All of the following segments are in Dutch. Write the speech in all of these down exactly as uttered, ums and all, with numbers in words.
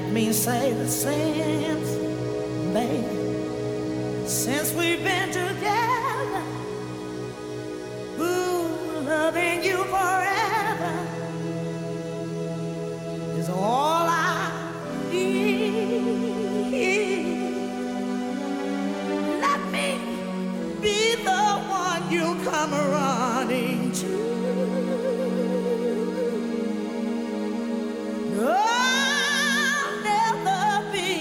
Let me say the since, baby, since we've been together, ooh, loving you forever is all I need. Let me be the one you come running to. I'll never be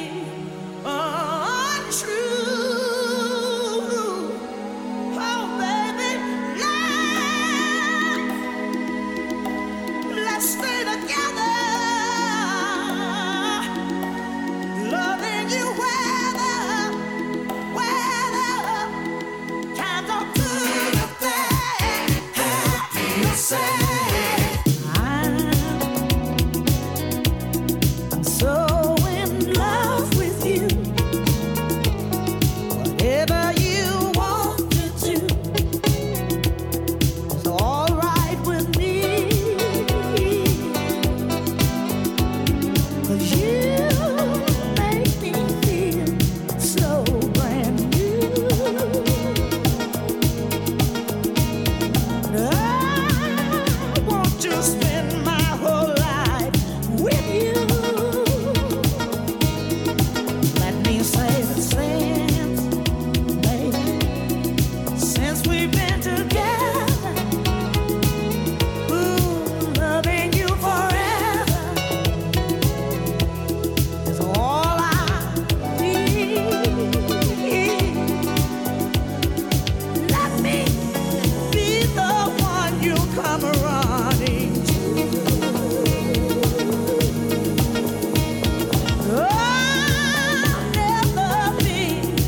untrue. Oh, baby, let's, let's stay together, loving you whether, whether times are good or bad, happy or sad. So in love with you, whatever you want to do is all right with me. 'Cause you make me feel so brand new. I want to spend my whole life with you. Let me say the since, baby, since we've been together, ooh, loving you forever is all I need. Let me be the one you come running to. I'll never be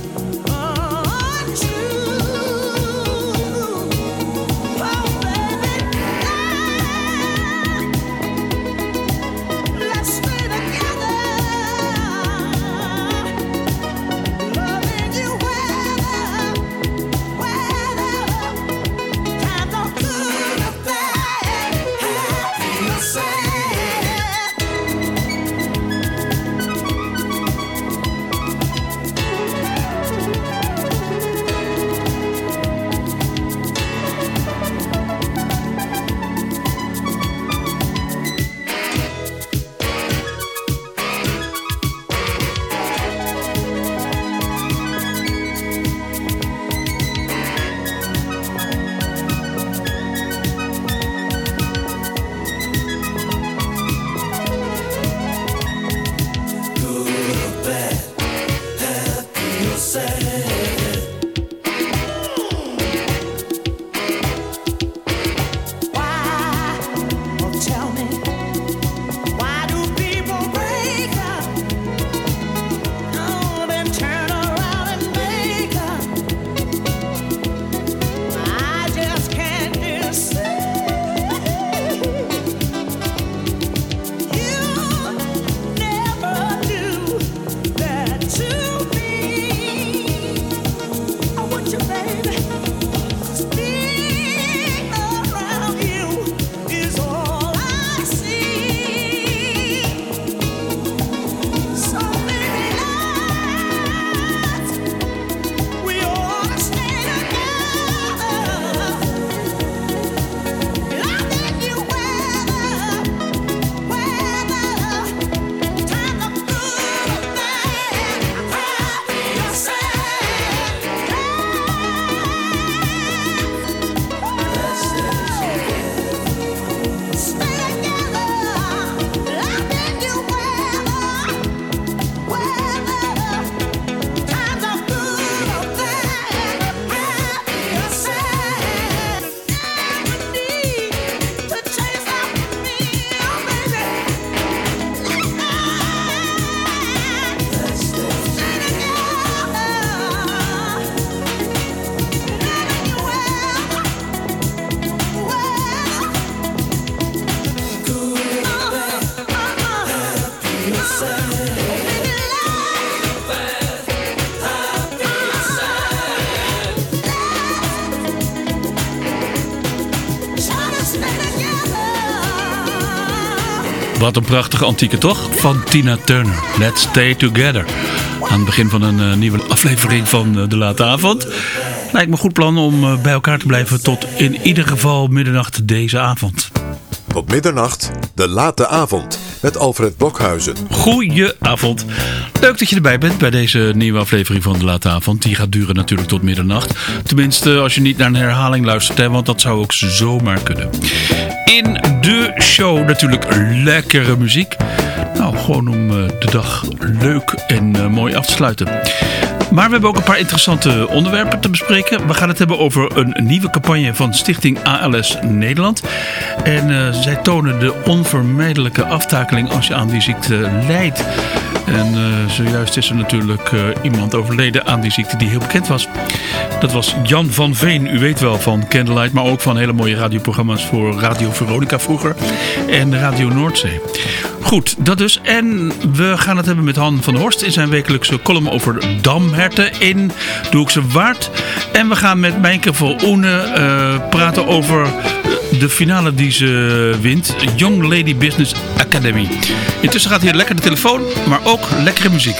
untrue. Oh, baby, let's stay together, loving you whether, whether times are good or bad, happy or sad. Why? Oh, tell me, why do people break up? Oh, then turn around and make up. I just can't deceive. You never do that to me. I want you, baby. Being around you is all I see. So many nights we ought to stay together, loving you whether, whether times are good or bad, happy or sad. Let's stay together, loving you whether, whether times are good or bad, happy or sad. Never need to chase after me, oh baby. Let's stay together, loving you whether, whether good or bad, happy or sad. Try to stay together. Wat een prachtige antieke, toch? Van Tina Turner. Let's Stay Together. Aan het begin van een uh, nieuwe aflevering van uh, De Late Avond. Lijkt me een goed plan om uh, bij elkaar te blijven tot in ieder geval middernacht deze avond. Tot middernacht, De Late Avond. Met Alfred Blokhuizen. Goedenavond. Leuk dat je erbij bent bij deze nieuwe aflevering van De Late Avond. Die gaat duren natuurlijk tot middernacht. Tenminste, als je niet naar een herhaling luistert, hè, want dat zou ook zomaar kunnen. In de show natuurlijk lekkere muziek. Nou, gewoon om uh, de dag leuk en uh, mooi af te sluiten. Maar we hebben ook een paar interessante onderwerpen te bespreken. We gaan het hebben over een nieuwe campagne van Stichting A L S Nederland. En uh, zij tonen de onvermijdelijke aftakeling als je aan die ziekte lijdt. En uh, zojuist is er natuurlijk uh, iemand overleden aan die ziekte die heel bekend was. Dat was Jan van Veen. U weet wel van Candlelight, maar ook van hele mooie radioprogramma's voor Radio Veronica vroeger. En Radio Noordzee. Goed, dat dus. En we gaan het hebben met Han van der Horst in zijn wekelijkse column over damherten in de Hoekse Waard. En we gaan met Mijnke van Oene uh, praten over de finale die ze wint. Young Lady Business Academy. Intussen gaat hier lekker de telefoon, maar ook lekkere muziek.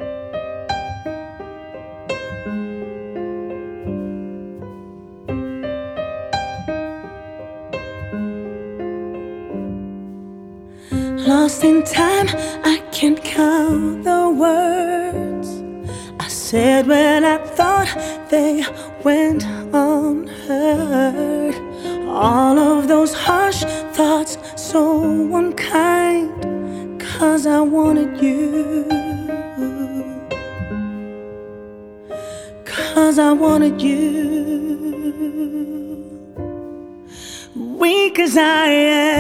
Lost in time, I can't count the words I said when I thought they went unheard. All of those harsh thoughts, so unkind, 'cause I wanted you, 'cause I wanted you. Weak as I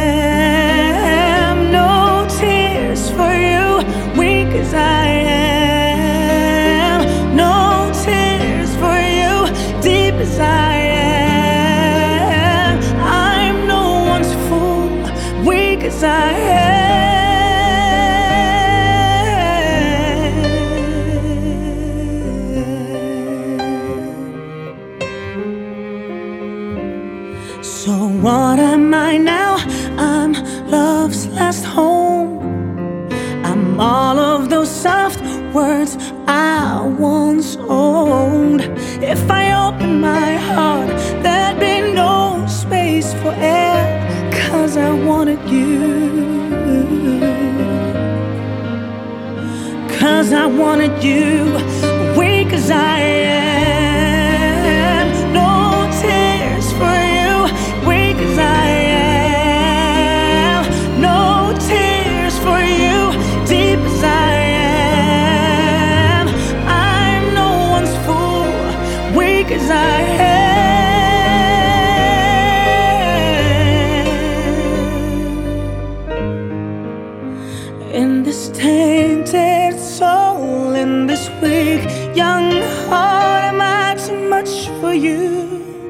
am, no tears for you. Weak as I am, no tears for you. Deep as I am, I'm no one's fool. Weak as I am. So what am I now? I'm love's last home. I'm all of those soft words I once owned. If I open my heart, there'd be no space for air, 'cause I wanted you, 'cause I wanted you. Weak as I am, no tears for you. Weak as I am, no tears for you. Deep as I am, I'm no one's fool. Weak as I am. In this tainted soul, in this weak young heart, am I too much for you?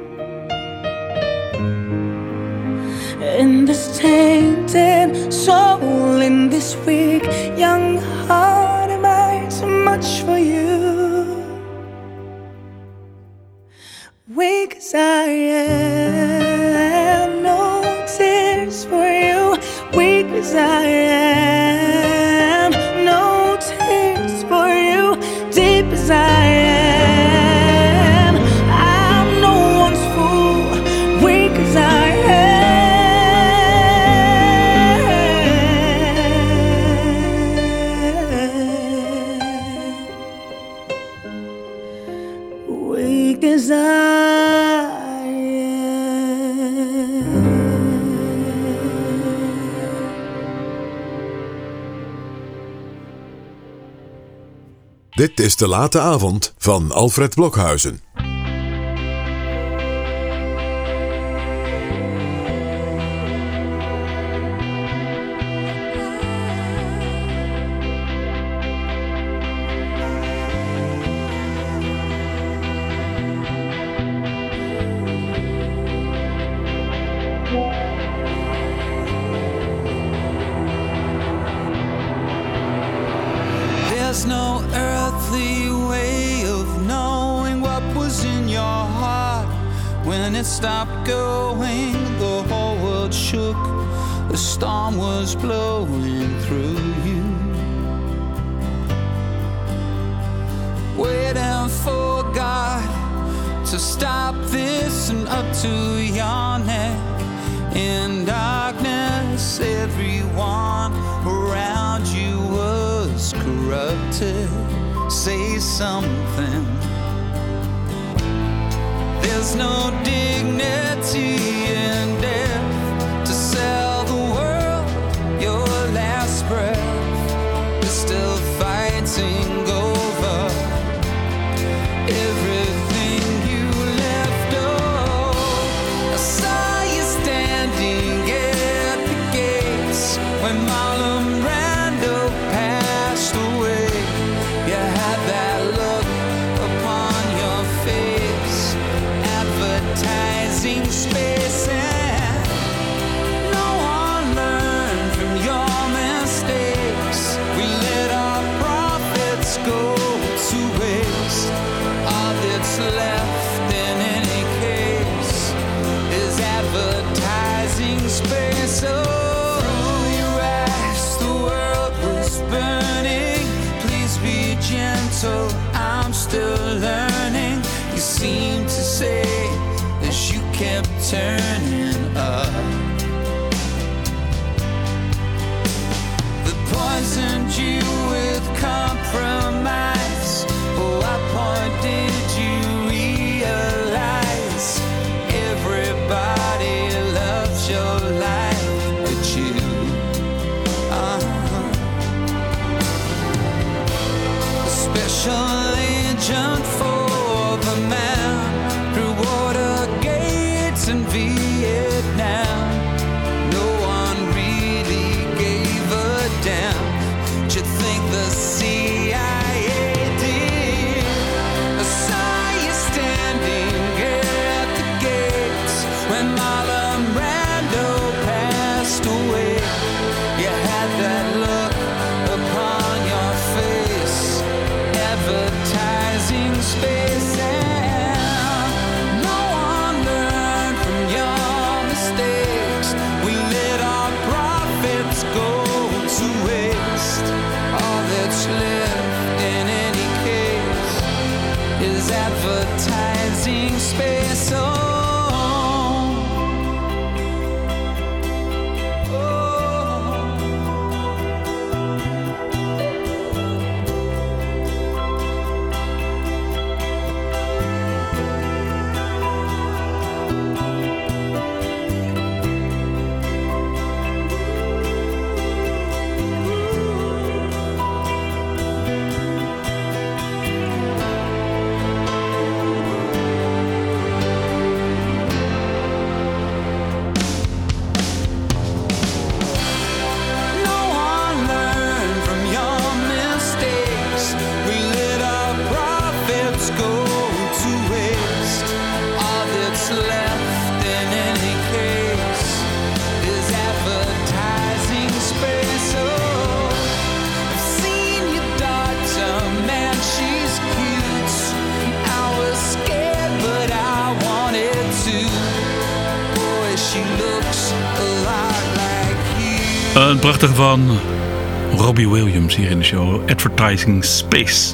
In this tainted soul, in this weak young heart, am I too much for you? Weak as I am, no tears for you. Weak as I am, no tears for you. Deep as I am, I'm no one's fool. Weak as I am. As I am. Dit is De Late Avond van Alfred Blokhuizen. There's no earthly way of knowing what was in your heart. When it stopped going, the whole world shook. the storm was blowing through you. Waiting for God to stop this and up to your neck. In darkness, everyone around you was corrupted. Say something. There's no dignity in death to sell the world your last breath. You're still fighting over everything you left. Oh, I saw you standing at the gates when Marlon Brando passed away. You had that look upon your face, advertising space, and no one learned from your mistakes. We let our profits go to waste. All that's left in any case is advertising space. Oh, through your eyes the world was burning. Please be gentle, I'm still learning. You seem to say as you kept turning up, they poisoned you with compromise. Oh, what point did you realize everybody loves your life but you? Uh-huh. A special agent for the man through water gates in Vietnam. No one really gave a damn. Did you think the C I A did? I saw you standing at the gates when Marlon Brando passed away. You had that look upon your face, advertising space, and no one learned from your mistakes. We let our profits go to waste. All that's left in any case is advertising space. Oh, no one learned from your mistakes. We let our profits go to waste. All that's left in any case is advertising space. Oh, I've seen your daughter, man, she's cute. I was scared, but I wanted to. Boy, she looks a lot like you. Een prachtige van Robbie Williams hier in de show. Advertising Space.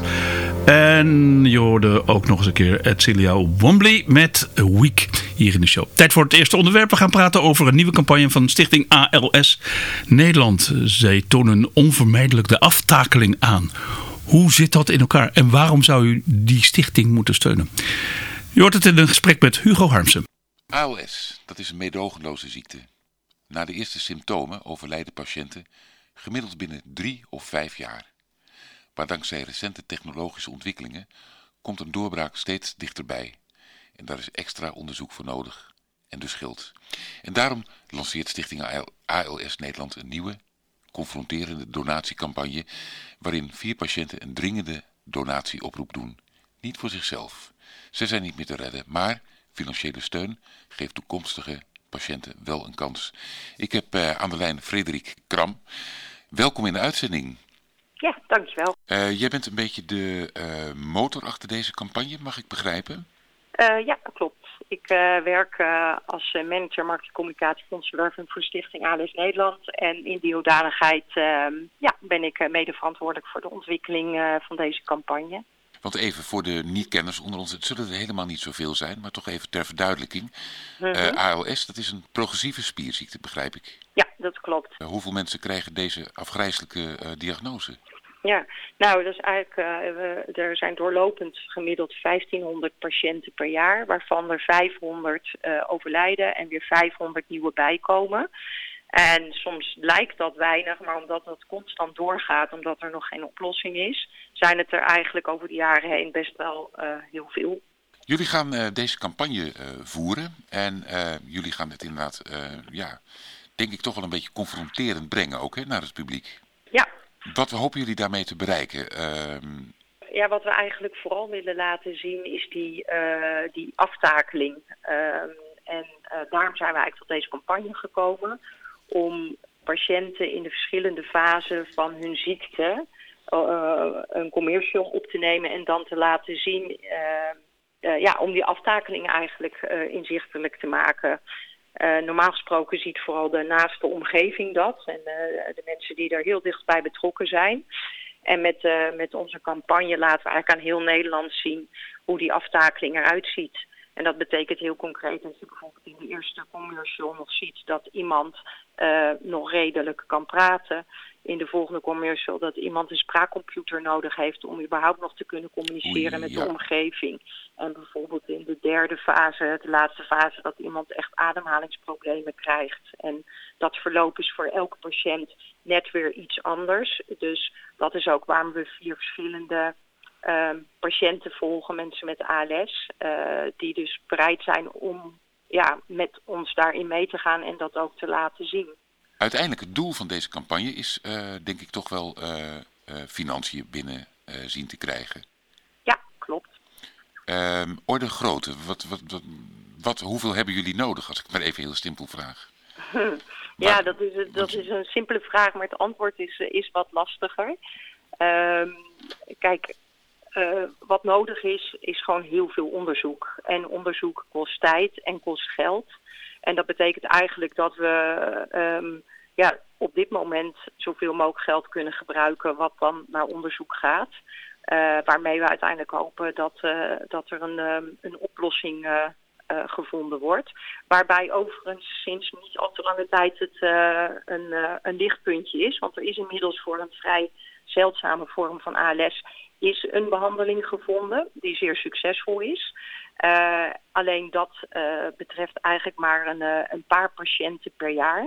En je hoorde ook nog eens een keer Edcilia Wombley met A Week hier in de show. Tijd voor het eerste onderwerp. We gaan praten over een nieuwe campagne van Stichting A L S Nederland. Zij tonen onvermijdelijk de aftakeling aan. Hoe zit dat in elkaar en waarom zou u die stichting moeten steunen? Je hoort het in een gesprek met Hugo Harmsen. A L S, dat is een meedogenloze ziekte. Na de eerste symptomen overlijden patiënten gemiddeld binnen drie of vijf jaar. Maar dankzij recente technologische ontwikkelingen komt een doorbraak steeds dichterbij. En daar is extra onderzoek voor nodig en dus geld. En daarom lanceert Stichting A L S Nederland een nieuwe, confronterende donatiecampagne waarin vier patiënten een dringende donatieoproep doen. Niet voor zichzelf. Ze zijn niet meer te redden, maar financiële steun geeft toekomstige patiënten wel een kans. Ik heb uh, aan de lijn Frederik Kram. Welkom in de uitzending. Ja, dankjewel. Uh, jij bent een beetje de uh, motor achter deze campagne, mag ik begrijpen? Uh, ja, dat klopt. Ik uh, werk uh, als uh, manager marketingcommunicatie fondsenwerving voor Stichting A L S Nederland. En in die hoedanigheid uh, ja, ben ik uh, mede verantwoordelijk voor de ontwikkeling uh, van deze campagne. Want even voor de niet-kenners onder ons, het zullen er helemaal niet zoveel zijn, maar toch even ter verduidelijking. Mm-hmm. uh, A L S, dat is een progressieve spierziekte, begrijp ik. Ja, dat klopt. Uh, hoeveel mensen krijgen deze afgrijselijke uh, diagnose? Ja, nou, dat is eigenlijk, uh, we, er zijn doorlopend gemiddeld vijftienhonderd patiënten per jaar, waarvan er vijfhonderd uh, overlijden en weer vijfhonderd nieuwe bijkomen. En soms lijkt dat weinig, maar omdat dat constant doorgaat, omdat er nog geen oplossing is, zijn het er eigenlijk over de jaren heen best wel uh, heel veel. Jullie gaan uh, deze campagne uh, voeren en uh, jullie gaan het inderdaad, uh, ja, denk ik toch wel een beetje confronterend brengen ook, hè, naar het publiek. Ja. Wat hopen jullie daarmee te bereiken? Uh... Ja, wat we eigenlijk vooral willen laten zien is die, uh, die aftakeling. Uh, en uh, daarom zijn we eigenlijk tot deze campagne gekomen. Om patiënten in de verschillende fasen van hun ziekte uh, een commercial op te nemen en dan te laten zien, uh, uh, ja, om die aftakeling eigenlijk uh, inzichtelijk te maken. Uh, normaal gesproken ziet vooral de naaste omgeving dat en uh, de mensen die er heel dichtbij betrokken zijn. En met, uh, met onze campagne laten we eigenlijk aan heel Nederland zien hoe die aftakeling eruit ziet. En dat betekent heel concreet dat je bijvoorbeeld in de eerste commercial nog ziet dat iemand uh, nog redelijk kan praten. In de volgende commercial dat iemand een spraakcomputer nodig heeft om überhaupt nog te kunnen communiceren Oei, met ja. de omgeving. En bijvoorbeeld in de derde fase, de laatste fase, dat iemand echt ademhalingsproblemen krijgt. En dat verloop is voor elke patiënt net weer iets anders. Dus dat is ook waarom we vier verschillende uh, patiënten volgen, mensen met A L S, uh, die dus bereid zijn om ja, met ons daarin mee te gaan en dat ook te laten zien. Uiteindelijk het doel van deze campagne is, uh, denk ik, toch wel uh, uh, financiën binnen uh, zien te krijgen. Ja, klopt. Um, orde grootte, wat, wat, wat, wat, hoeveel hebben jullie nodig, als ik het maar even heel simpel vraag? ja, maar, dat, is, dat is een simpele vraag, maar het antwoord is, is wat lastiger. Um, kijk, uh, wat nodig is, is gewoon heel veel onderzoek. En onderzoek kost tijd en kost geld. En dat betekent eigenlijk dat we um, ja, op dit moment zoveel mogelijk geld kunnen gebruiken wat dan naar onderzoek gaat. Uh, waarmee we uiteindelijk hopen dat, uh, dat er een, um, een oplossing uh, uh, gevonden wordt. Waarbij overigens sinds niet al te lange tijd het uh, een, uh, een lichtpuntje is. Want er is inmiddels voor een vrij zeldzame vorm van A L S is een behandeling gevonden die zeer succesvol is. Uh, alleen dat uh, betreft eigenlijk maar een, uh, een paar patiënten per jaar.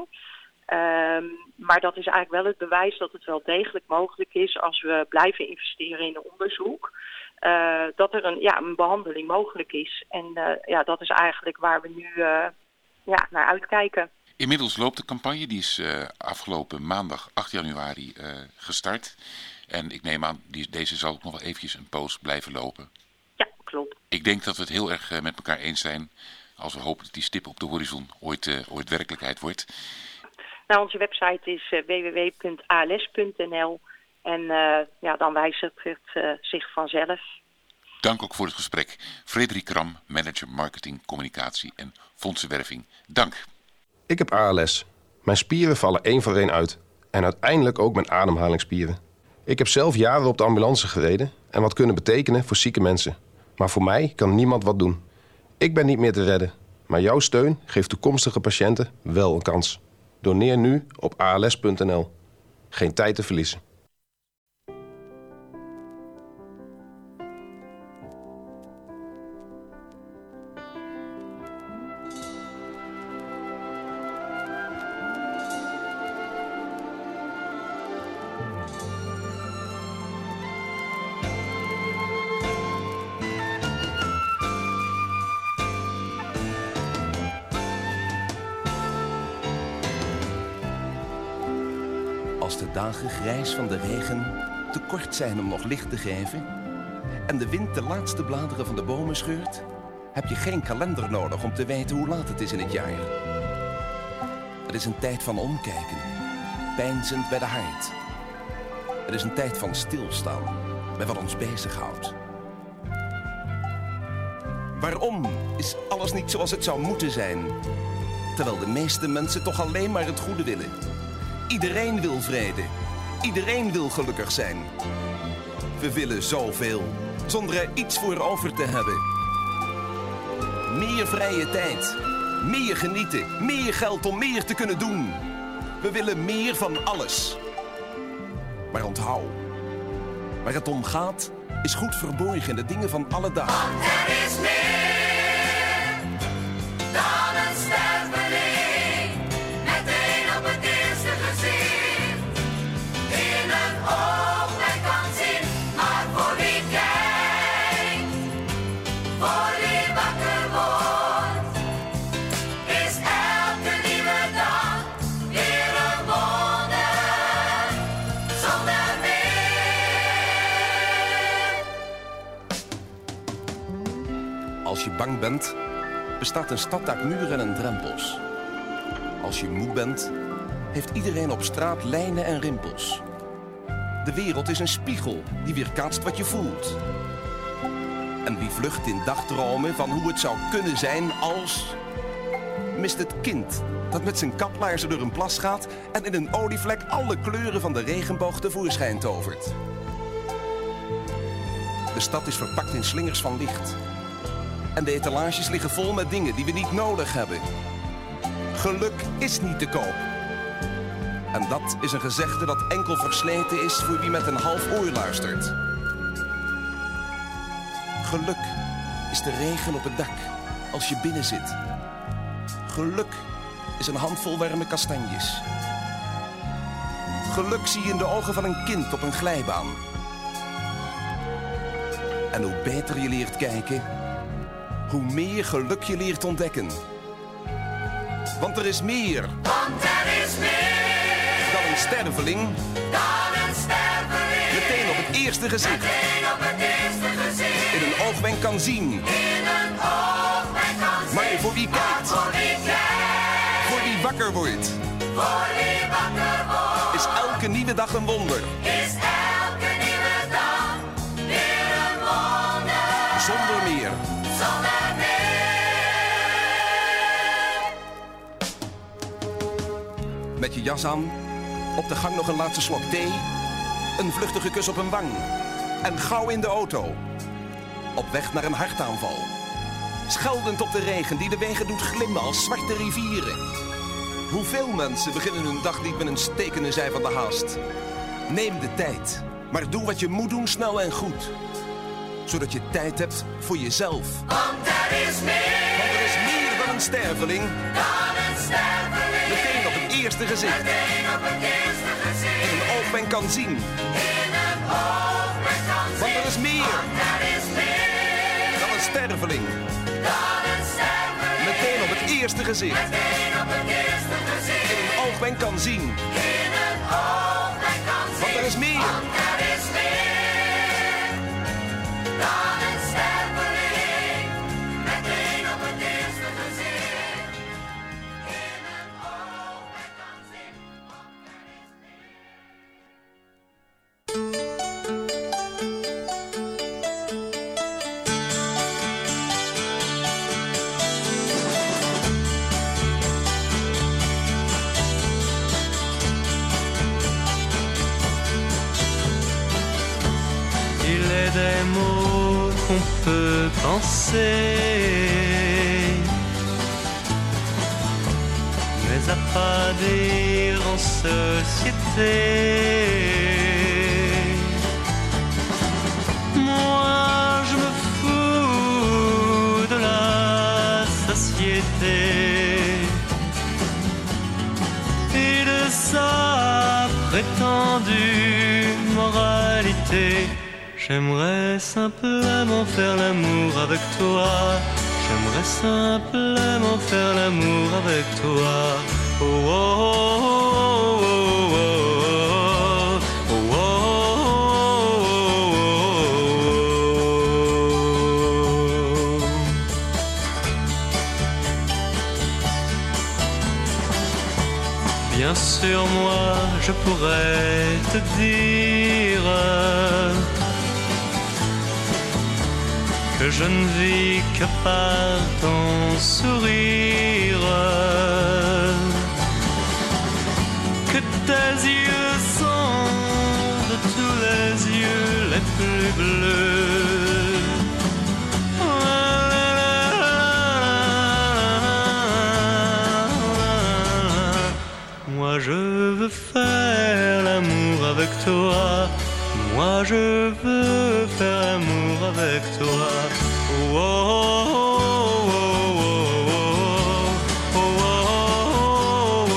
Um, maar dat is eigenlijk wel het bewijs dat het wel degelijk mogelijk is als we blijven investeren in onderzoek. Uh, dat er een, ja, een behandeling mogelijk is. En uh, ja, dat is eigenlijk waar we nu uh, ja, naar uitkijken. Inmiddels loopt de campagne, die is uh, afgelopen maandag acht januari uh, gestart. En ik neem aan, die, deze zal ook nog wel eventjes een poos blijven lopen. Ja, klopt. Ik denk dat we het heel erg uh, met elkaar eens zijn als we hopen dat die stip op de horizon ooit, uh, ooit werkelijkheid wordt. Nou, onze website is uh, w w w punt a l s punt n l en uh, ja, dan wijzigt het uh, zich vanzelf. Dank ook voor het gesprek. Frederik Kram, manager marketing, communicatie en fondsenwerving. Dank. Ik heb A L S. Mijn spieren vallen één voor één uit. En uiteindelijk ook mijn ademhalingsspieren. Ik heb zelf jaren op de ambulance gereden en wat kunnen betekenen voor zieke mensen. Maar voor mij kan niemand wat doen. Ik ben niet meer te redden, maar jouw steun geeft toekomstige patiënten wel een kans. Doneer nu op a l s punt n l. Geen tijd te verliezen. Als de dagen grijs van de regen te kort zijn om nog licht te geven en de wind de laatste bladeren van de bomen scheurt, heb je geen kalender nodig om te weten hoe laat het is in het jaar. Het is een tijd van omkijken, peinzend bij de haard. Het is een tijd van stilstaan bij wat ons bezighoudt. Waarom is alles niet zoals het zou moeten zijn? Terwijl de meeste mensen toch alleen maar het goede willen. Iedereen wil vrede. Iedereen wil gelukkig zijn. We willen zoveel, zonder er iets voor over te hebben. Meer vrije tijd. Meer genieten. Meer geld om meer te kunnen doen. We willen meer van alles. Maar onthoud, waar het om gaat, is goed verborgen in de dingen van alle dag. Want er is meer dan een sterveling, meteen op het eerste gezicht. In een oog men kan zien, maar voor wie kijkt, voor wie wakker wordt, is elke nieuwe dag weer een wonder zonder meer. Als je bang bent, bestaat een stad uit muren en drempels. Als je moe bent, heeft iedereen op straat lijnen en rimpels. De wereld is een spiegel die weerkaatst wat je voelt. En wie vlucht in dagdromen van hoe het zou kunnen zijn als... mist het kind dat met zijn kaplaarzen door een plas gaat en in een olievlek alle kleuren van de regenboog tevoorschijn tovert. De stad is verpakt in slingers van licht. En de etalages liggen vol met dingen die we niet nodig hebben. Geluk is niet te koop. En dat is een gezegde dat enkel versleten is voor wie met een half oor luistert. Geluk is de regen op het dak als je binnen zit. Geluk is een handvol warme kastanjes. Geluk zie je in de ogen van een kind op een glijbaan. En hoe beter je leert kijken, hoe meer geluk je leert ontdekken. Want er is meer. Want er is meer dan een sterveling. dan een sterveling. Meteen op het eerste gezicht. Meteen op het eerste gezicht. In een oogwenk kan zien. In een oogwenk kan zien. Maar voor wie Maar kijkt, voor wie kijkt, voor wie wakker wordt, voor wie wakker wordt, is elke nieuwe dag een wonder. is elke nieuwe dag weer een wonder Zonder meer. zonder meer. Met je jas aan, op de gang nog een laatste slok thee, een vluchtige kus op een wang en gauw in de auto. Op weg naar een hartaanval. Scheldend op de regen die de wegen doet glimmen als zwarte rivieren. Hoeveel mensen beginnen hun dag niet met een stekende zij van de haast. Neem de tijd, maar doe wat je moet doen snel en goed. Zodat je tijd hebt voor jezelf. Want er is meer Want er is meer dan een sterveling. dan een sterveling. Meteen op het eerste gezicht. Meteen op het eerste In gezicht. een oogwenk kan zien. In een oogwenk kan zien. Want er is meer Want er is meer dan een sterveling. dan een sterveling. Meteen op het eerste gezicht. Meteen op het eerste In gezicht. een oogwenk kan zien. In een oogwenk kan zien. Want er is meer Want er is meer dan een sterveling. Meteen op het eerste gezicht. In een oogwenk kan zien. Want er is meer. Il est des mots qu'on peut penser, mais à pas dire en société. Moi je me fous de la société et de sa prétendue moralité. J'aimerais simplement faire l'amour avec toi. J'aimerais simplement faire l'amour avec toi. Oh, oh, oh, oh, oh, oh, oh, oh. Bien sûr, moi, je pourrais te dire que que je ne vis que par ton sourire, que tes yeux sont de tous les yeux les plus bleus. Moi je veux faire l'amour avec toi. Moi je veux faire l'amour avec toi. Oh, oh, oh, oh, oh, oh, oh,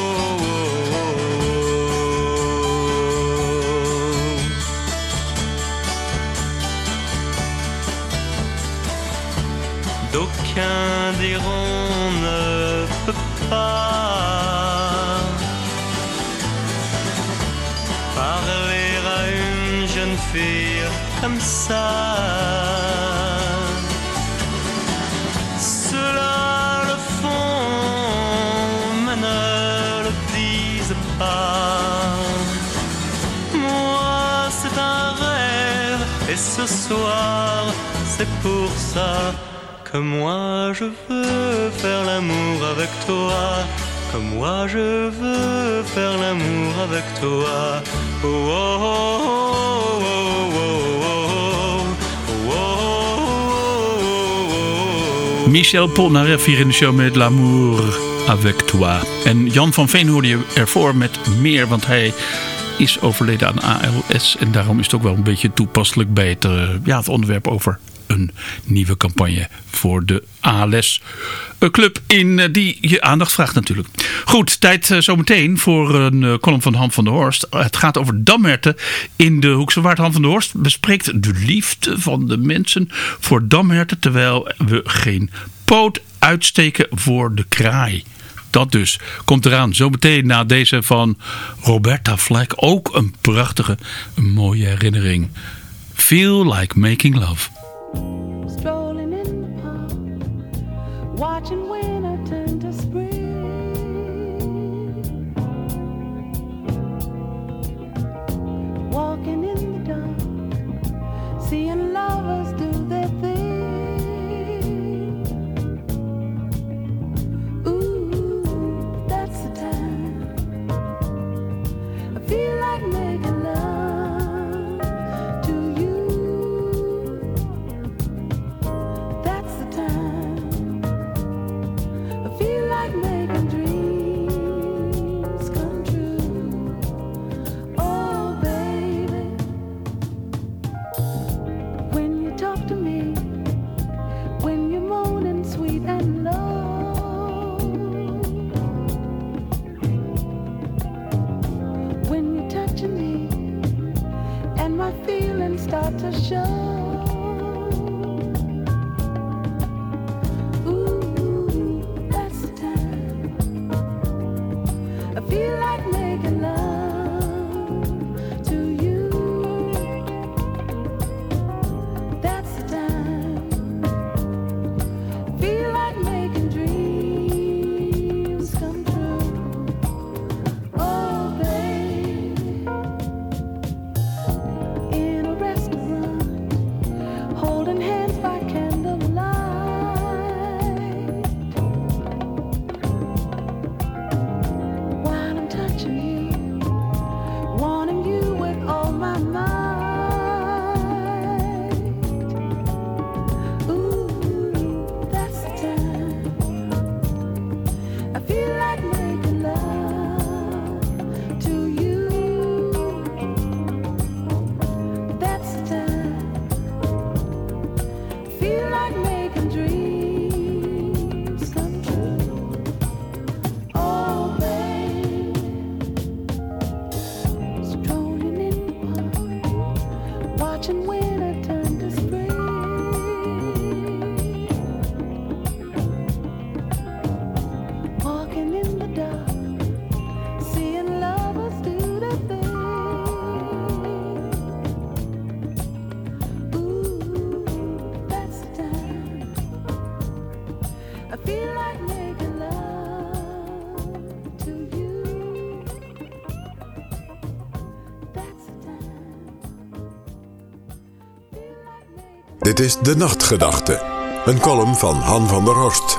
oh. D'aucuns diront ne peut pas parler à une jeune fille comme ça. Ceux-là le font, mais ne le disent pas. Moi, c'est un rêve, et ce soir, c'est pour ça que moi je veux faire l'amour avec toi. Comme moi je veux faire l'amour avec toi. Oh, oh, oh, oh, oh, oh, oh, oh. Michel Polnareff hier in de show met L'amour avec toi. En Jan van Veen hoorde je ervoor met meer, want hij is overleden aan A L S. En daarom is het ook wel een beetje toepasselijk bij het, uh, ja, het onderwerp over een nieuwe campagne voor de A L S club in die je aandacht vraagt natuurlijk. Goed, tijd zometeen voor een column van Han van der Horst. Het gaat over damherten in de Hoekse Waard. Han van der Horst bespreekt de liefde van de mensen voor damherten, terwijl we geen poot uitsteken voor de kraai. Dat dus komt eraan zometeen na deze van Roberta Flack. Ook een prachtige, een mooie herinnering. Feel like making love. Strolling in the park, watching winter turn to spring. Walking in the dark, seeing lovers do their thing. Ooh, that's the time I feel like making love to you. That's the time I feel like making dreams come true. Oh baby, when you talk to me, when you're moaning sweet and low, when you're touching me and my feelings start to show. Ooh, that's the time I feel like making love to you. That's the time I feel like making dreams come true. Oh baby, in a restaurant, holding hands by candlelight, while I'm touching you Dit is De Nachtgedachte, een column van Han van der Horst.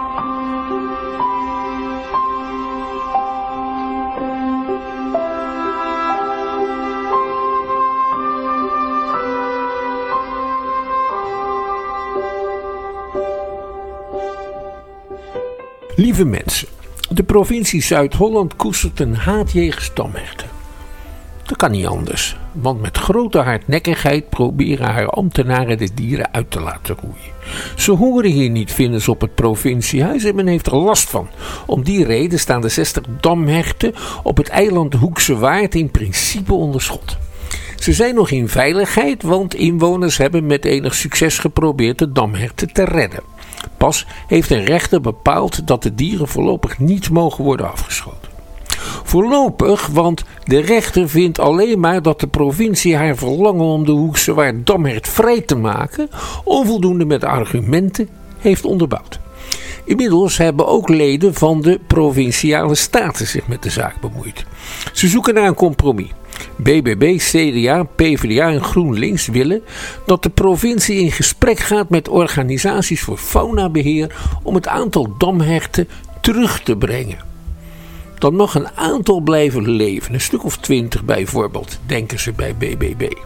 Lieve mensen, de provincie Zuid-Holland koestert een haat jegens damherten. Dat kan niet anders, want met grote hardnekkigheid proberen haar ambtenaren de dieren uit te laten roeien. Ze horen hier niet, vinden ze op het provinciehuis, en men heeft er last van. Om die reden staan de zestig damherten op het eiland Hoekse Waard in principe onder schot. Ze zijn nog in veiligheid, want inwoners hebben met enig succes geprobeerd de damherten te redden. Pas heeft een rechter bepaald dat de dieren voorlopig niet mogen worden afgeschoten. Voorlopig, want de rechter vindt alleen maar dat de provincie haar verlangen om de Hoekse Waard damhert vrij te maken onvoldoende met argumenten heeft onderbouwd. Inmiddels hebben ook leden van de provinciale staten zich met de zaak bemoeid. Ze zoeken naar een compromis. B B B, C D A, P V D A en GroenLinks willen dat de provincie in gesprek gaat met organisaties voor faunabeheer om het aantal damherten terug te brengen. Dan mag een aantal blijven leven, een stuk of twintig bijvoorbeeld, denken ze bij B B B.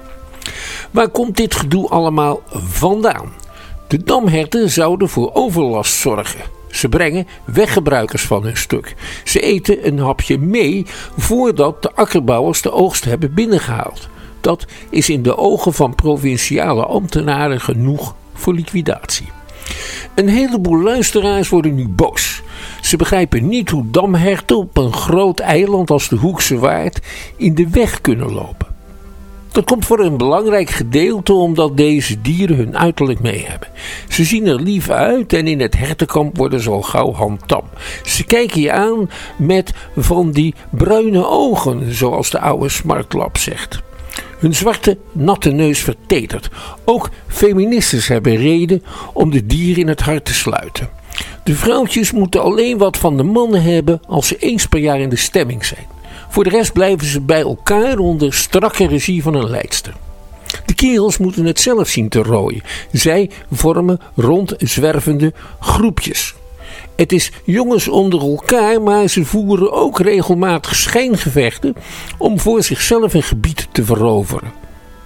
Waar komt dit gedoe allemaal vandaan? De damherten zouden voor overlast zorgen. Ze brengen weggebruikers van hun stuk. Ze eten een hapje mee voordat de akkerbouwers de oogst hebben binnengehaald. Dat is in de ogen van provinciale ambtenaren genoeg voor liquidatie. Een heleboel luisteraars worden nu boos. Ze begrijpen niet hoe damherten op een groot eiland als de Hoekse Waard in de weg kunnen lopen. Dat komt voor een belangrijk gedeelte omdat deze dieren hun uiterlijk mee hebben. Ze zien er lief uit en in het hertenkamp worden ze al gauw handtam. Ze kijken je aan met van die bruine ogen, zoals de oude smartlap zegt. Hun zwarte, natte neus vertetert. Ook feministes hebben reden om de dieren in het hart te sluiten. De vrouwtjes moeten alleen wat van de mannen hebben als ze eens per jaar in de stemming zijn. Voor de rest blijven ze bij elkaar onder strakke regie van een leidster. De kerels moeten het zelf zien te rooien. Zij vormen rondzwervende groepjes. Het is jongens onder elkaar, maar ze voeren ook regelmatig schijngevechten om voor zichzelf een gebied te veroveren.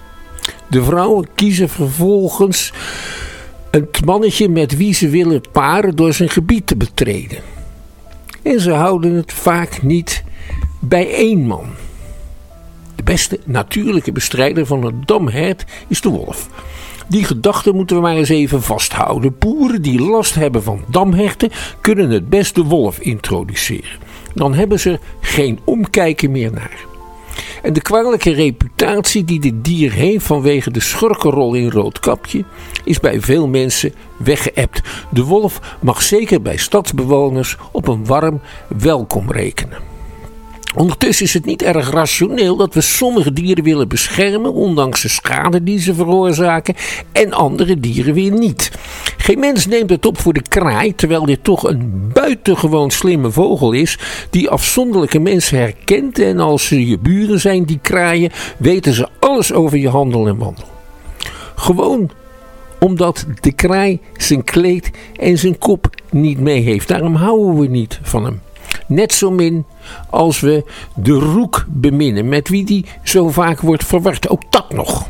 De vrouwen kiezen vervolgens het mannetje met wie ze willen paren door zijn gebied te betreden. En ze houden het vaak niet bij één man. De beste natuurlijke bestrijder van een damhert is de wolf. Die gedachte moeten we maar eens even vasthouden. Boeren die last hebben van damherten kunnen het best de wolf introduceren. Dan hebben ze geen omkijken meer naar. En de kwalijke reputatie die dit dier heeft vanwege de schurkenrol in Roodkapje is bij veel mensen weggeëpt. De wolf mag zeker bij stadsbewoners op een warm welkom rekenen. Ondertussen is het niet erg rationeel dat we sommige dieren willen beschermen, ondanks de schade die ze veroorzaken, en andere dieren weer niet. Geen mens neemt het op voor de kraai, terwijl dit toch een buitengewoon slimme vogel is, die afzonderlijke mensen herkent, en als ze je buren zijn, die kraaien, weten ze alles over je handel en wandel. Gewoon omdat de kraai zijn kleed en zijn kop niet mee heeft. Daarom houden we niet van hem. Net zo min als we de roek beminnen, met wie die zo vaak wordt verward. Ook dat nog.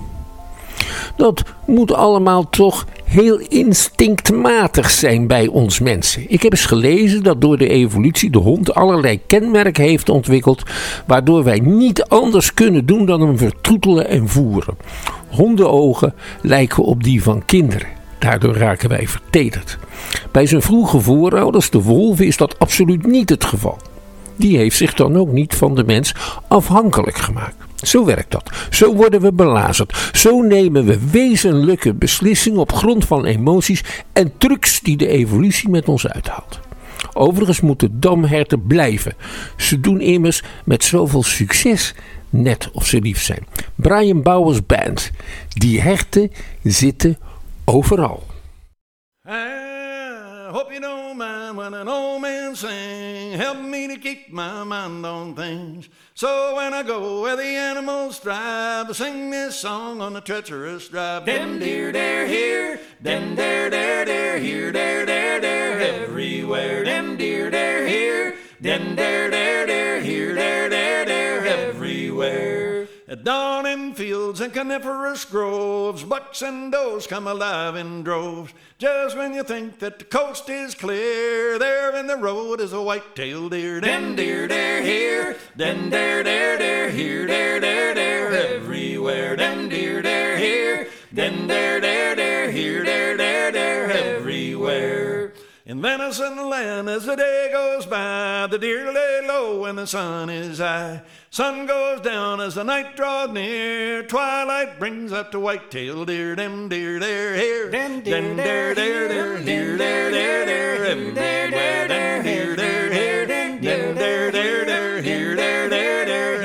Dat moet allemaal toch heel instinctmatig zijn bij ons mensen. Ik heb eens gelezen dat door de evolutie de hond allerlei kenmerken heeft ontwikkeld, waardoor wij niet anders kunnen doen dan hem vertroetelen en voeren. Hondenogen lijken op die van kinderen. Daardoor raken wij vertederd. Bij zijn vroege voorouders, de wolven, is dat absoluut niet het geval. Die heeft zich dan ook niet van de mens afhankelijk gemaakt. Zo werkt dat. Zo worden we belazerd. Zo nemen we wezenlijke beslissingen op grond van emoties en trucs die de evolutie met ons uithaalt. Overigens moeten damherten blijven. Ze doen immers met zoveel succes net of ze lief zijn. Brian Bowers Band. Die herten zitten overal. hope you don't mind when an old man sings. Help me to keep my mind on things. So when I go where the animals thrive, I sing this song on the treacherous drive. Dem deer, dare here, dem dare, dare, dare here, dare, dare, dare everywhere. Dem deer, dare here, dem dare, dare, dare here, dare, dare, dare everywhere. At dawn in fields and coniferous groves, bucks and does come alive in droves. Just when you think that the coast is clear, there in the road is a white-tailed deer. Dem deer, dare here, dem dare, dare, dare here, dare, dare, dare everywhere. Dem deer, dare here, dem dare, dare, dare here, dare, dare, dare everywhere. In venison land as the day goes by, the deer lay low when the sun is high. Sun goes down as the night draws near, twilight brings up the white-tailed deer. Dem deer, they're here. Dem deer, they're there, they're here, they're there, they're everywhere. Dem deer, they're here. Dem deer, they're there, they're here, they're there, they're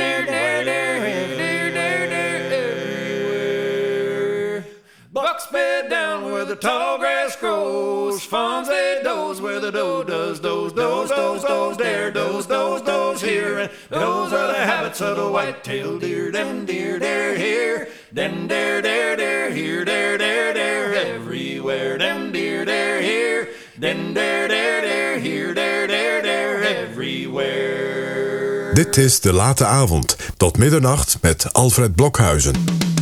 everywhere. Bucks bed down where the tall grass grows, fawns they doze where the doe does doze, doze, doze, doze, there, doze, doze, doze here. And those are the habits of the white-tailed deer. Dem deer, they're here, dem dare, dare, dare here, dare, dare, dare everywhere. Dem deer, they're here, dem dare, dare, dare here, dare, dare, dare everywhere. Dit is De Late Avond, tot middernacht met Alfred Blokhuizen.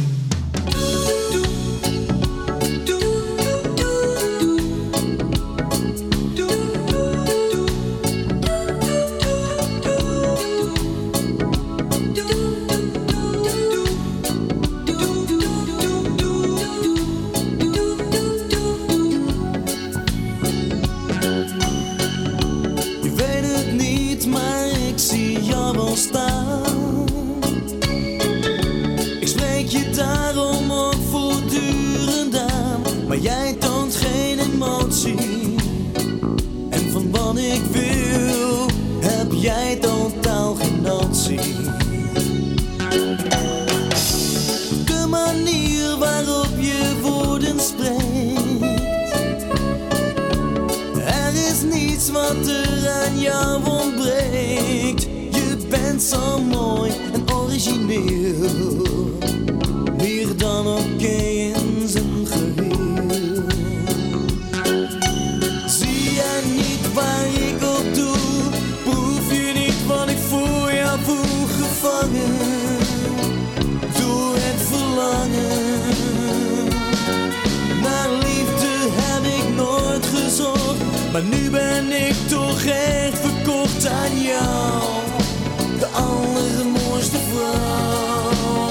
Maar nu ben ik toch echt verkocht aan jou, de allermooiste vrouw.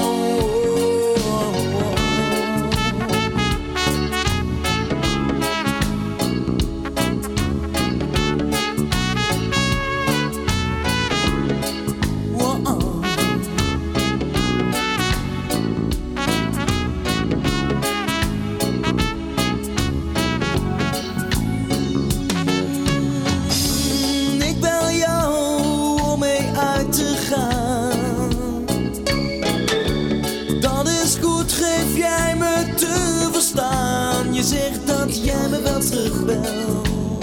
Je zegt dat jij me wel terugbelt.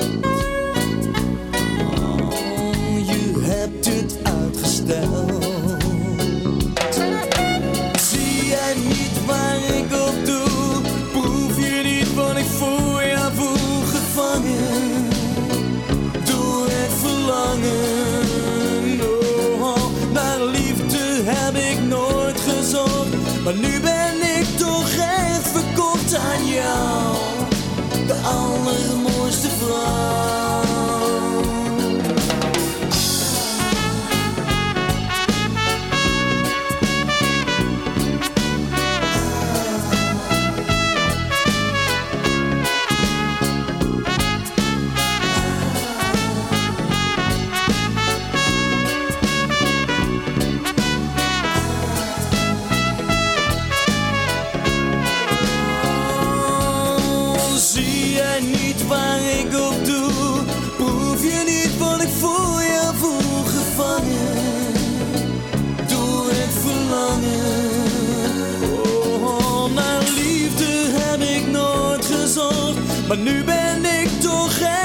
Oh, je hebt het uitgesteld. Zie jij niet waar ik op doe? Proef je niet wat ik voor jou voel? Gevangen door het verlangen. Oh, naar liefde heb ik nooit gezocht, maar nu ben ik toch echt verkocht aan jou, de allermooiste vrouw. Waar ik op doe, proef je niet wat ik voor jou voel? Gevangen door het verlangen. Oh, naar liefde heb ik nooit gezocht, maar nu ben ik toch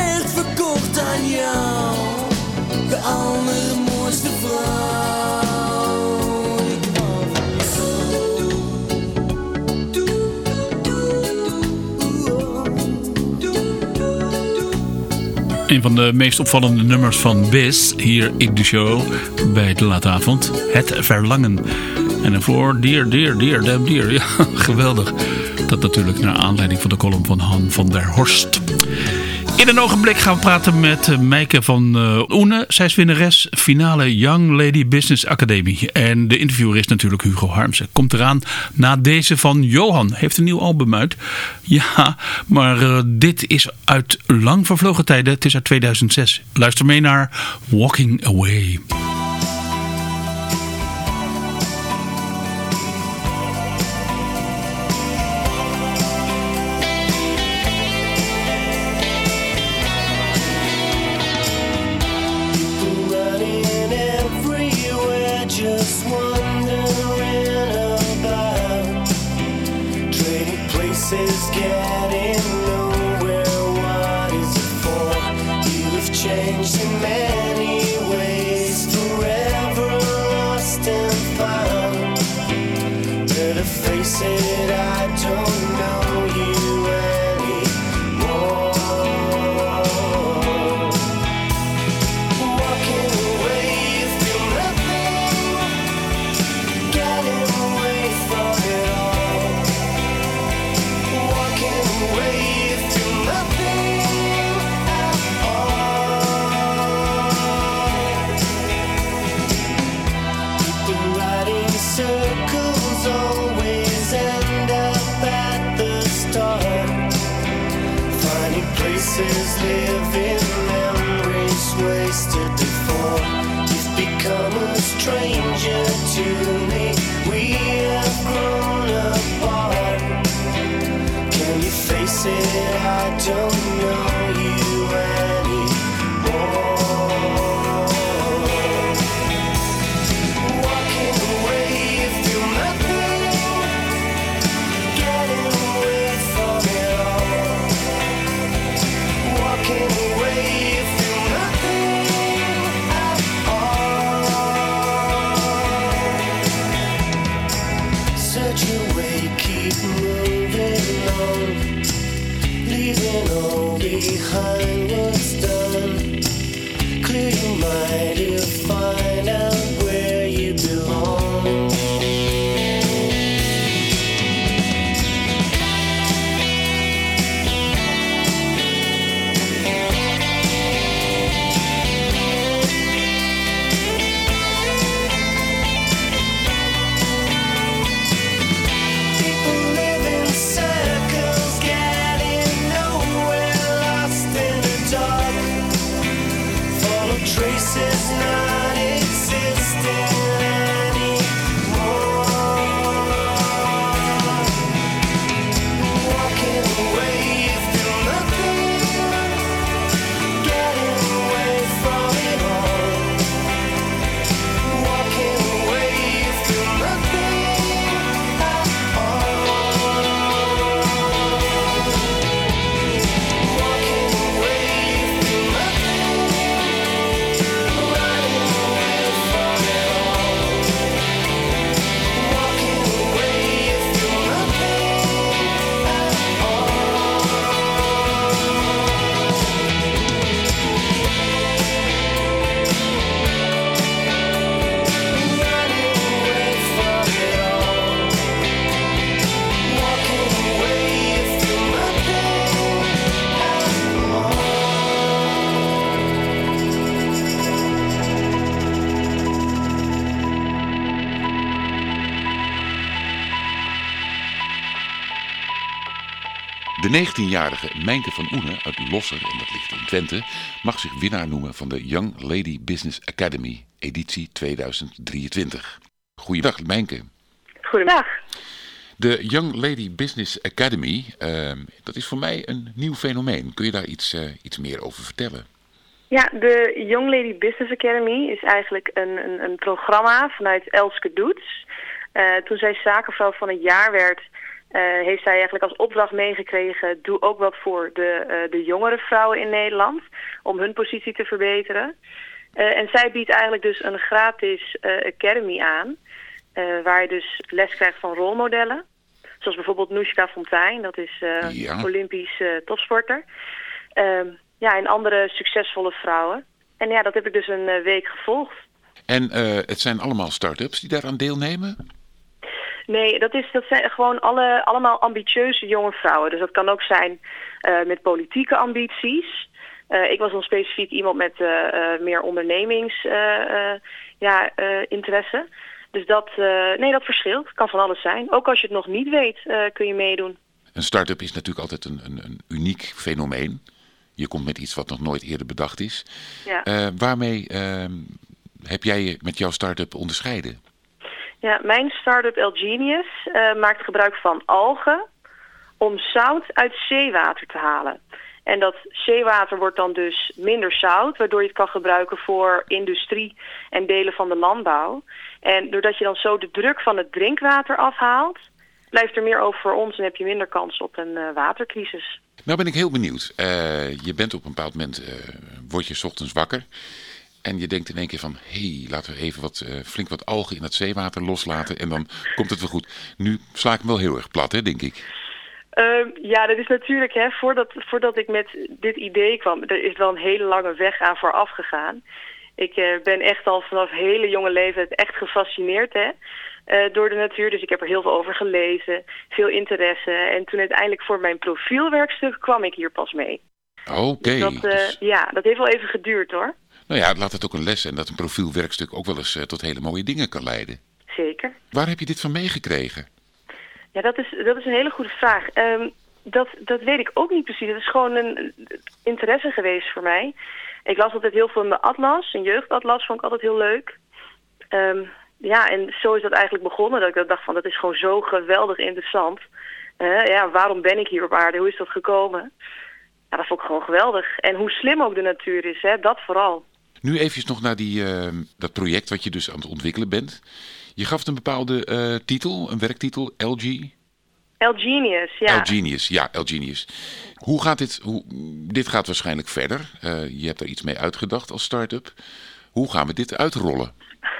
Een van de meest opvallende nummers van Biz hier in de show bij de late avond. Het Verlangen. En daarvoor Dear, Dear, Dear, Damn Dear. Ja, geweldig. Dat natuurlijk naar aanleiding van de column van Han van der Horst. In een ogenblik gaan we praten met Meike van uh, Oene. Zij is winnares finale Young Lady Business Academy. En de interviewer is natuurlijk Hugo Harmsen. Komt eraan na deze van Johan. Heeft een nieuw album uit. Ja, maar uh, dit is uit lang vervlogen tijden. Het is uit tweeduizend zes. Luister mee naar Walking Away. De negentienjarige Mijnke van Oene uit Losser, en dat ligt in Twente, mag zich winnaar noemen van de Young Lady Business Academy, editie tweeduizend drieëntwintig. Goeiedag Mijnke. Goedendag. De Young Lady Business Academy, uh, dat is voor mij een nieuw fenomeen. Kun je daar iets, uh, iets meer over vertellen? Ja, de Young Lady Business Academy is eigenlijk een, een, een programma vanuit Elske Doets. Uh, toen zij zakenvrouw van het jaar werd, uh, heeft zij eigenlijk als opdracht meegekregen, doe ook wat voor de, uh, de jongere vrouwen in Nederland, om hun positie te verbeteren. Uh, en zij biedt eigenlijk dus een gratis uh, academy aan, uh, waar je dus les krijgt van rolmodellen. Zoals bijvoorbeeld Noeska Fontijn, dat is uh, ja. Olympisch uh, topsporter. Um, ja, en andere succesvolle vrouwen. En ja, dat heb ik dus een uh, week gevolgd. En uh, het zijn allemaal start-ups die daaraan deelnemen? Nee, dat, is, dat zijn gewoon alle, allemaal ambitieuze jonge vrouwen. Dus dat kan ook zijn uh, met politieke ambities. Uh, ik was dan specifiek iemand met uh, uh, meer ondernemings uh, uh, ja, uh, interesse. Dus dat, uh, nee, dat verschilt. Het kan van alles zijn. Ook als je het nog niet weet, uh, kun je meedoen. Een start-up is natuurlijk altijd een, een, een uniek fenomeen. Je komt met iets wat nog nooit eerder bedacht is. Ja. Uh, waarmee uh, heb jij je met jouw start-up onderscheiden? Ja, mijn start-up L-Genius uh, maakt gebruik van algen om zout uit zeewater te halen. En dat zeewater wordt dan dus minder zout, waardoor je het kan gebruiken voor industrie en delen van de landbouw. En doordat je dan zo de druk van het drinkwater afhaalt, blijft er meer over voor ons en heb je minder kans op een uh, watercrisis. Nou ben ik heel benieuwd. Uh, je bent op een bepaald moment, uh, word je 's ochtends wakker en je denkt in één keer van, hé, hey, laten we even wat, uh, flink wat algen in het zeewater loslaten en dan komt het wel goed. Nu sla ik hem wel heel erg plat, hè, denk ik. Uh, ja, dat is natuurlijk, hè, voordat, voordat ik met dit idee kwam, er is wel een hele lange weg aan vooraf gegaan. Ik uh, ben echt al vanaf hele jonge leeftijd echt gefascineerd, hè, uh, door de natuur. Dus ik heb er heel veel over gelezen, veel interesse. En toen uiteindelijk voor mijn profielwerkstuk kwam ik hier pas mee. Oké. Okay, dus dat, uh, dus... Ja, dat heeft wel even geduurd, hoor. Nou ja, laat het ook een les zijn dat een profielwerkstuk ook wel eens uh, tot hele mooie dingen kan leiden. Zeker. Waar heb je dit van meegekregen? Ja, dat is, dat is een hele goede vraag. Um, dat, dat weet ik ook niet precies. Het is gewoon een interesse geweest voor mij. Ik las altijd heel veel in de atlas, een jeugdatlas vond ik altijd heel leuk. Um, ja, en zo is dat eigenlijk begonnen. Dat ik dacht van, dat is gewoon zo geweldig interessant. Uh, ja, waarom ben ik hier op aarde? Hoe is dat gekomen? Ja, dat vond ik gewoon geweldig. En hoe slim ook de natuur is, hè? Dat vooral. Nu even nog naar die, uh, dat project wat je dus aan het ontwikkelen bent. Je gaf het een bepaalde uh, titel, een werktitel, L G? L-Genius, ja. L-Genius, ja, L-Genius. Hoe gaat dit, hoe, dit gaat waarschijnlijk verder. Uh, je hebt er iets mee uitgedacht als start-up. Hoe gaan we dit uitrollen?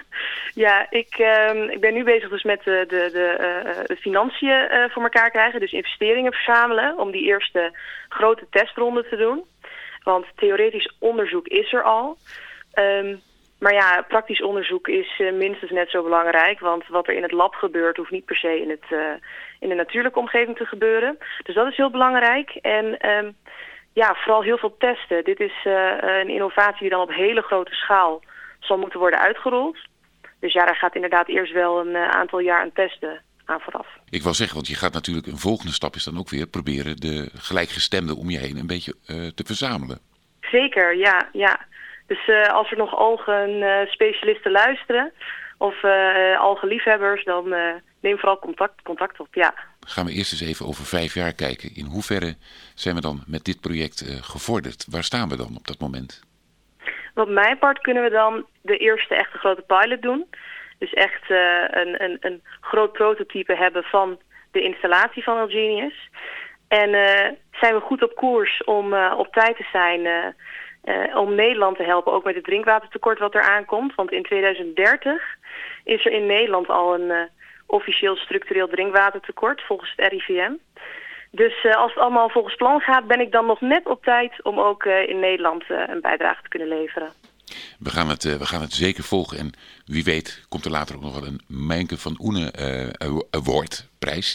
Ja, ik, uh, ik ben nu bezig dus met de, de, de, uh, de financiën uh, voor elkaar krijgen. Dus investeringen verzamelen om die eerste grote testronde te doen. Want theoretisch onderzoek is er al. Um, maar ja, praktisch onderzoek is uh, minstens net zo belangrijk. Want wat er in het lab gebeurt hoeft niet per se in, het, uh, in de natuurlijke omgeving te gebeuren. Dus dat is heel belangrijk. En um, ja, vooral heel veel testen. Dit is uh, een innovatie die dan op hele grote schaal zal moeten worden uitgerold. Dus ja, daar gaat inderdaad eerst wel een uh, aantal jaar aan testen aan vooraf. Ik wou zeggen, want je gaat natuurlijk een volgende stap is dan ook weer proberen de gelijkgestemden om je heen een beetje uh, te verzamelen. Zeker, ja, ja. Dus uh, als er nog algen-specialisten uh, luisteren of uh, algenliefhebbers, dan uh, neem vooral contact, contact op, ja. Gaan we eerst eens even over vijf jaar kijken. In hoeverre zijn we dan met dit project uh, gevorderd? Waar staan we dan op dat moment? Op mijn part kunnen we dan de eerste echte grote pilot doen. Dus echt uh, een, een, een groot prototype hebben van de installatie van L-Genius. En uh, zijn we goed op koers om uh, op tijd te zijn uh, uh, om Nederland te helpen, ook met het drinkwatertekort wat er aankomt. Want in tweeduizend dertig is er in Nederland al een uh, officieel structureel drinkwatertekort volgens het R I V M. Dus uh, als het allemaal volgens plan gaat, ben ik dan nog net op tijd om ook uh, in Nederland uh, een bijdrage te kunnen leveren. We gaan, het, uh, we gaan het zeker volgen en wie weet komt er later ook nog wel een Mijnke van Oene uh, Award prijs.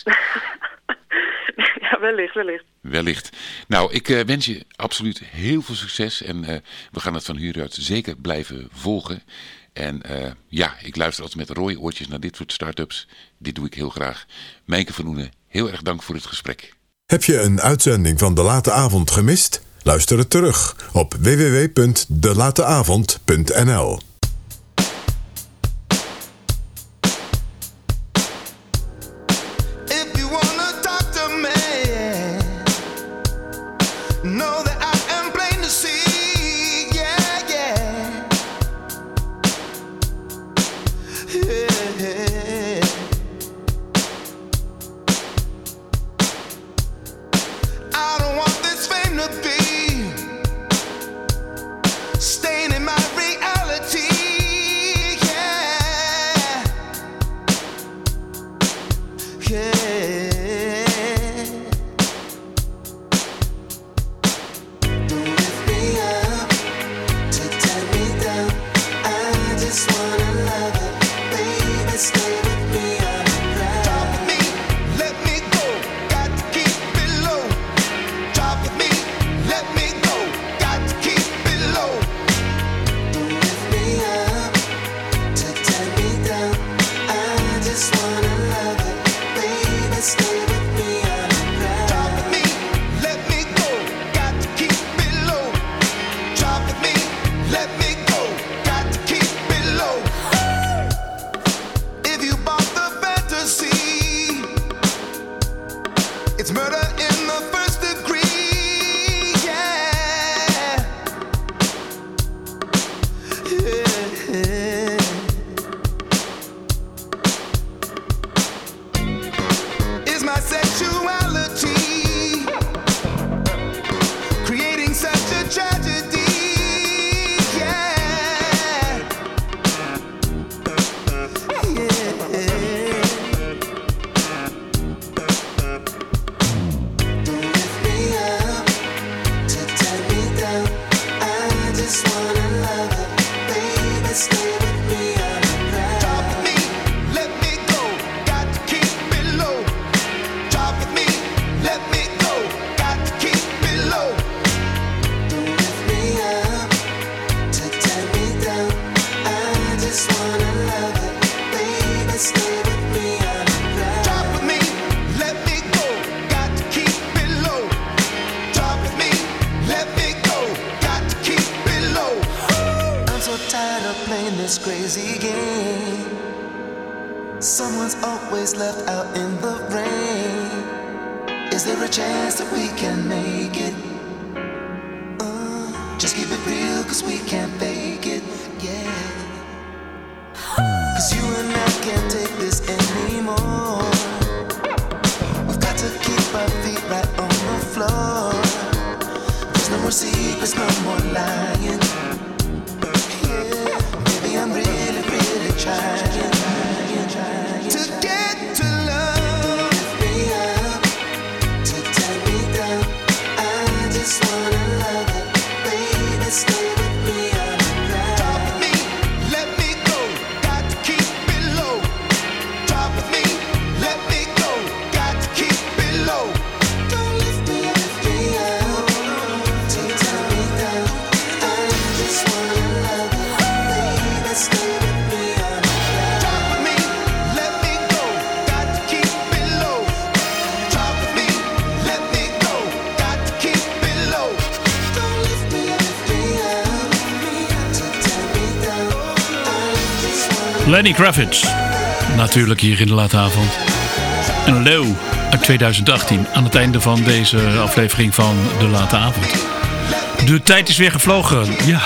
Ja, wellicht, wellicht. Wellicht. Nou, ik uh, wens je absoluut heel veel succes en uh, we gaan het van hieruit zeker blijven volgen. En uh, ja, ik luister altijd met rode oortjes naar dit soort start-ups. Dit doe ik heel graag. Mijnke van Oene, heel erg dank voor het gesprek. Heb je een uitzending van De Late Avond gemist? Luister het terug op w w w punt de late avond punt n l. Do with me crazy game. Someone's always left out in the rain. Is there a chance that we can make it? Uh, just keep it real, cause we can't fake it, yeah. Cause you and I can't take this anymore. We've got to keep our feet right on the floor. There's no more secrets, no more lying. Yeah, baby, I'm really, really trying, trying, trying to get to love. Lift me up, to turn me down. I just wanna love it, baby, stay with me on the ground. Drop me, let me go, got to keep it low. Drop me, let me go, got to keep it low. Don't lift me, lift me up, to turn me down. I just wanna love it, baby, stay with me on the ground. Drop me, let me go, got to keep it low. Drop me, let me go, got to keep it low. Don't lift me, lift me up, to turn me down. I just wanna Lenny Kravitz. Natuurlijk hier in de late avond. En Low uit tweeduizend achttien. Aan het einde van deze aflevering van de late avond. De tijd is weer gevlogen. Ja.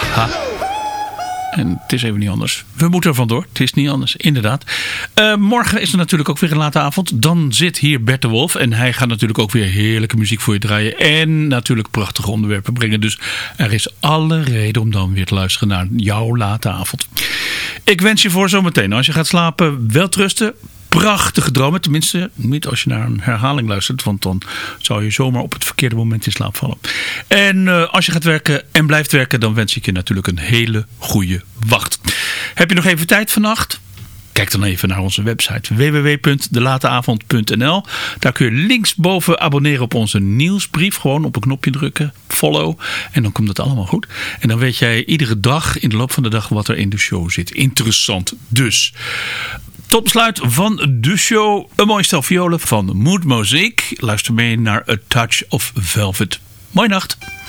En het is even niet anders. We moeten er vandoor. Het is niet anders, inderdaad. Uh, morgen is er natuurlijk ook weer een late avond. Dan zit hier Bert de Wolf. En hij gaat natuurlijk ook weer heerlijke muziek voor je draaien. En natuurlijk prachtige onderwerpen brengen. Dus er is alle reden om dan weer te luisteren naar jouw late avond. Ik wens je voor zometeen, als je gaat slapen, welterusten. Prachtige dromen. Tenminste, niet als je naar een herhaling luistert. Want dan zou je zomaar op het verkeerde moment in slaap vallen. En uh, als je gaat werken en blijft werken, dan wens ik je natuurlijk een hele goede wacht. Heb je nog even tijd vannacht? Kijk dan even naar onze website w w w punt de late avond punt n l. Daar kun je linksboven abonneren op onze nieuwsbrief. Gewoon op een knopje drukken, follow. En dan komt het allemaal goed. En dan weet jij iedere dag in de loop van de dag wat er in de show zit. Interessant dus. Tot besluit van de show een mooi stel violen van Mood Muziek. Luister mee naar A Touch of Velvet. Mooie nacht.